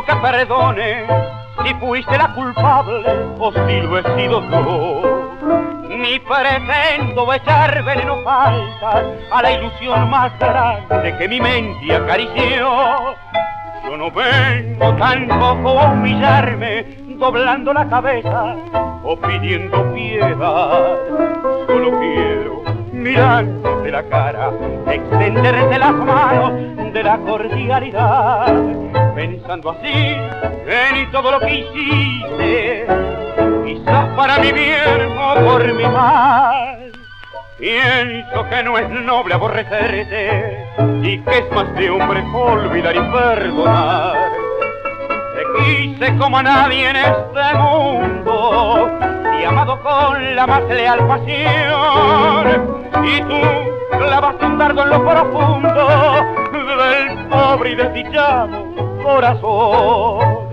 pido que perdone si fuiste la culpable o si lo he sido yo. Ni pretendo echar veneno falta a la ilusión más grande que mi mente acarició. Yo no vengo tampoco a humillarme doblando la cabeza o pidiendo piedad. Solo quiero mirándote la cara, extenderte las manos de la cordialidad, pensando así en todo lo que hiciste, quizás para mi bien o por mi mal. Pienso que no es noble aborrecerte y que es más de hombre olvidar y perdonar. Te quise como a nadie en este mundo y amado con la más leal pasión, y tú clavaste un dardo en lo profundo del pobre y desdichado corazón.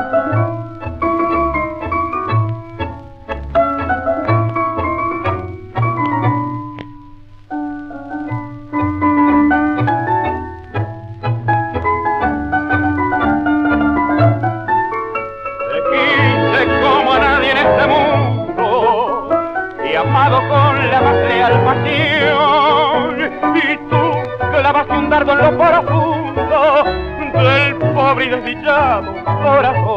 Con la más leal pasión, y tú clavaste un dardo en lo profundo del pobre y desdichado corazón.